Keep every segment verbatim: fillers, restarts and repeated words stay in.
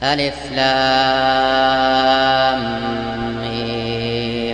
ألف لام ميم.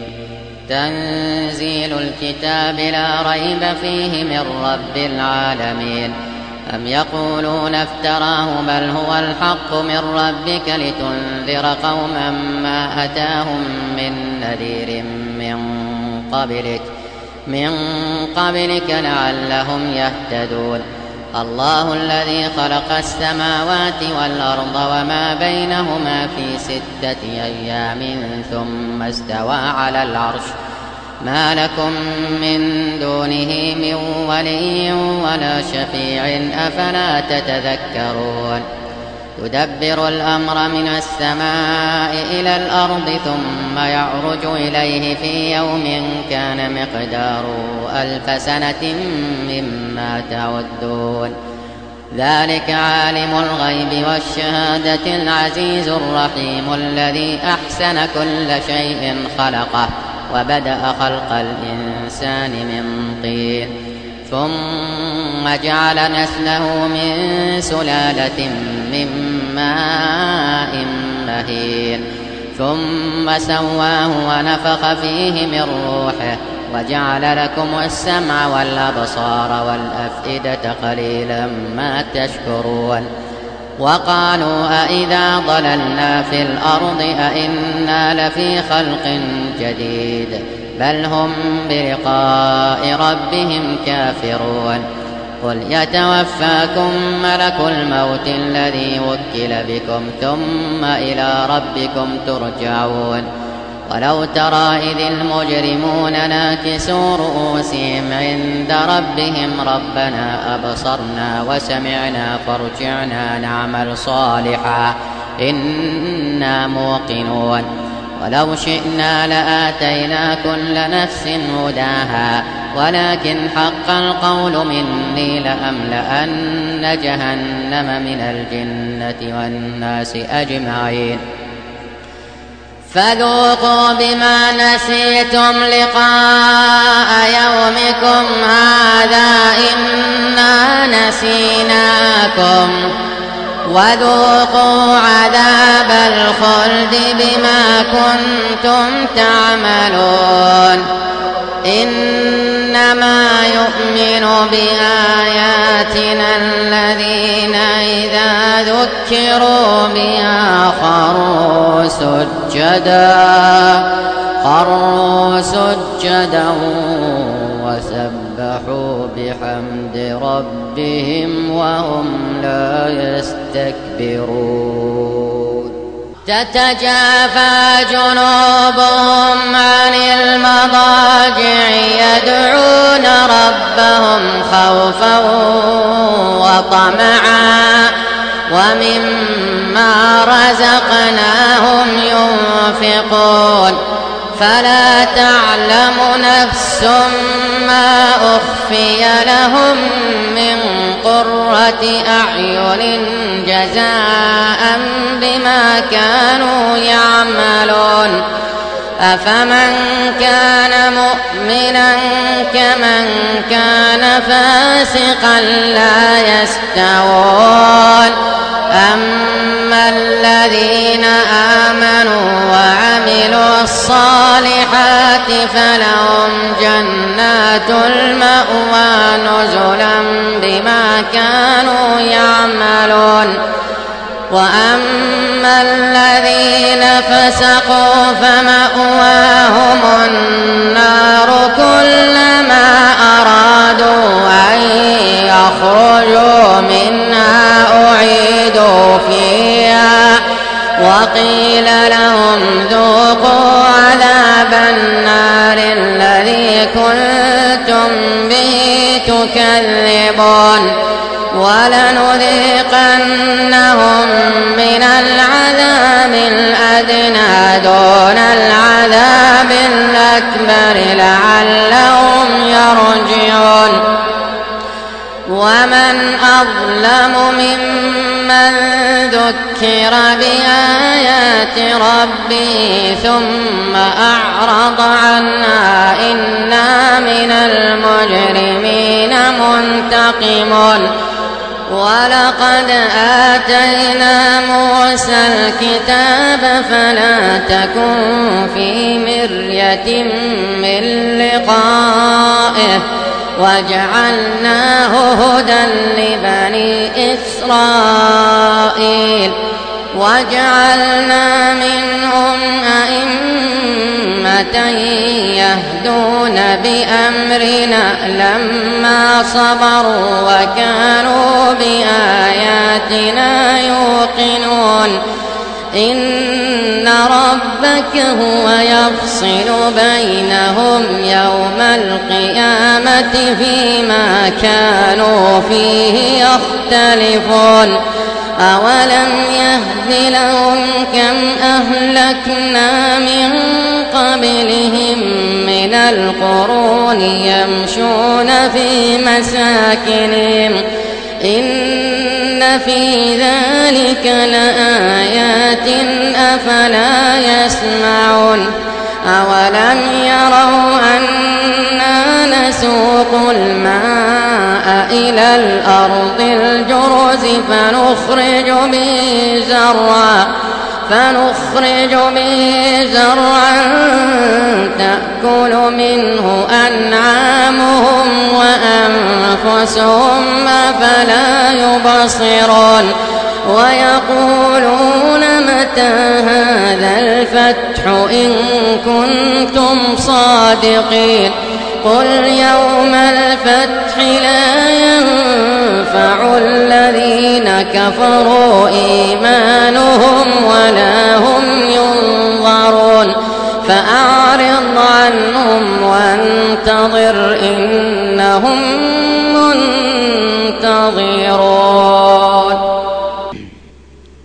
تنزيل الكتاب لا ريب فيه من رب العالمين. أم يقولون افتراه بل هو الحق من ربك لتنذر قوما ما أتاهم من نذير من قبلك من قبلك لعلهم يهتدون. الله الذي خلق السماوات والأرض وما بينهما في ستة أيام ثم استوى على العرش ما لكم من دونه من ولي ولا شفيع أفلا تتذكرون. يدبر الأمر من السماء إلى الأرض ثم يعرج إليه في يوم كان مقداره ألف سنة مما تعدون. ذلك عالم الغيب والشهادة العزيز الرحيم الذي أحسن كل شيء خلقه وبدأ خلق الإنسان من طين ثم جعل نسله من سلالة من ماء مهين ثم سواه ونفخ فيه من روحه وجعل لكم السمع والأبصار والأفئدة قليلا ما تشكرون. وقالوا أإذا ضللنا في الأرض أإنا لفي خلق جديد بل هم بلقاء ربهم كافرون. قل يتوفاكم ملك الموت الذي وكل بكم ثم إلى ربكم ترجعون. ولو ترى إذ المجرمون ناكسوا رؤوسهم عند ربهم ربنا أبصرنا وسمعنا فارجعنا نعمل صالحا إنا موقنون. ولو شئنا لآتينا كل نفس هداها ولكن حق القول مني لأملأن جهنم من الجنة والناس أجمعين. فذوقوا بما نسيتم لقاء يومكم هذا إنا نسيناكم وذوقوا عذاب الخلد بما كنتم تعملون. إنما يؤمن بآياتنا الذين إذا ذكروا بها خروا سجدا خروا سجدا وسبحوا بحمد ربهم وهم لا يستكبرون. تتجافى جنوبهم عن المضاجع يدعون ربهم خوفا وطمعا ومما رزقناهم ينفقون. فلا تعلم نفس ما أخفي لهم من قرة أعين جزاء بما كانوا يعملون. أفمن كان مؤمنا كمن كان فاسقا لا يستوون. أما الذين آمنوا وعملوا الصالحات فلهم جنات المأوى نزلا بما كانوا يعملون. وأما الذين فسقوا فمأواهم النار كلما أرادوا أن يخرجوا منها أعيدوا فيها وقيل لهم ذوقوا عذاب النار الذي كنتم به تكذبون. ولنذيقنهم من العذاب الأدنى دون العذاب الأكبر لعلهم يرجعون. ومن أظلم ممن ذكر بآيات ربه ثم أعرض عنها إنا من المجرمين منتقمون. ولقد آتينا موسى ورث الكتاب فلا تكن في مرية من لقائه وجعلناه هدى لبني إسرائيل وجعلنا منهم أئمة يهدون بأمرنا لما صبروا وكانوا بآياتنا يوقنون إن ربك هو يفصل بينهم يوم القيامة فيما كانوا فيه يختلفون أولم يهد لهم كم أهلكنا من قبلهم من القرون يمشون في مساكنهم إن في ذلك لآيات أفلا يسمعون أولم يروا أنا نسوق الماء إلى الأرض الجرز فنخرج به زرعا فنخرج به زرعا تأكل منه أنعامهم وأنفسهم أفلا يبصرون ويقولون متى هذا الفتح إن كنتم صادقين قل يوم الفتح لا ينفع الذين كفروا إيمانهم ولا هم ينظرون فأعرض عنهم وانتظر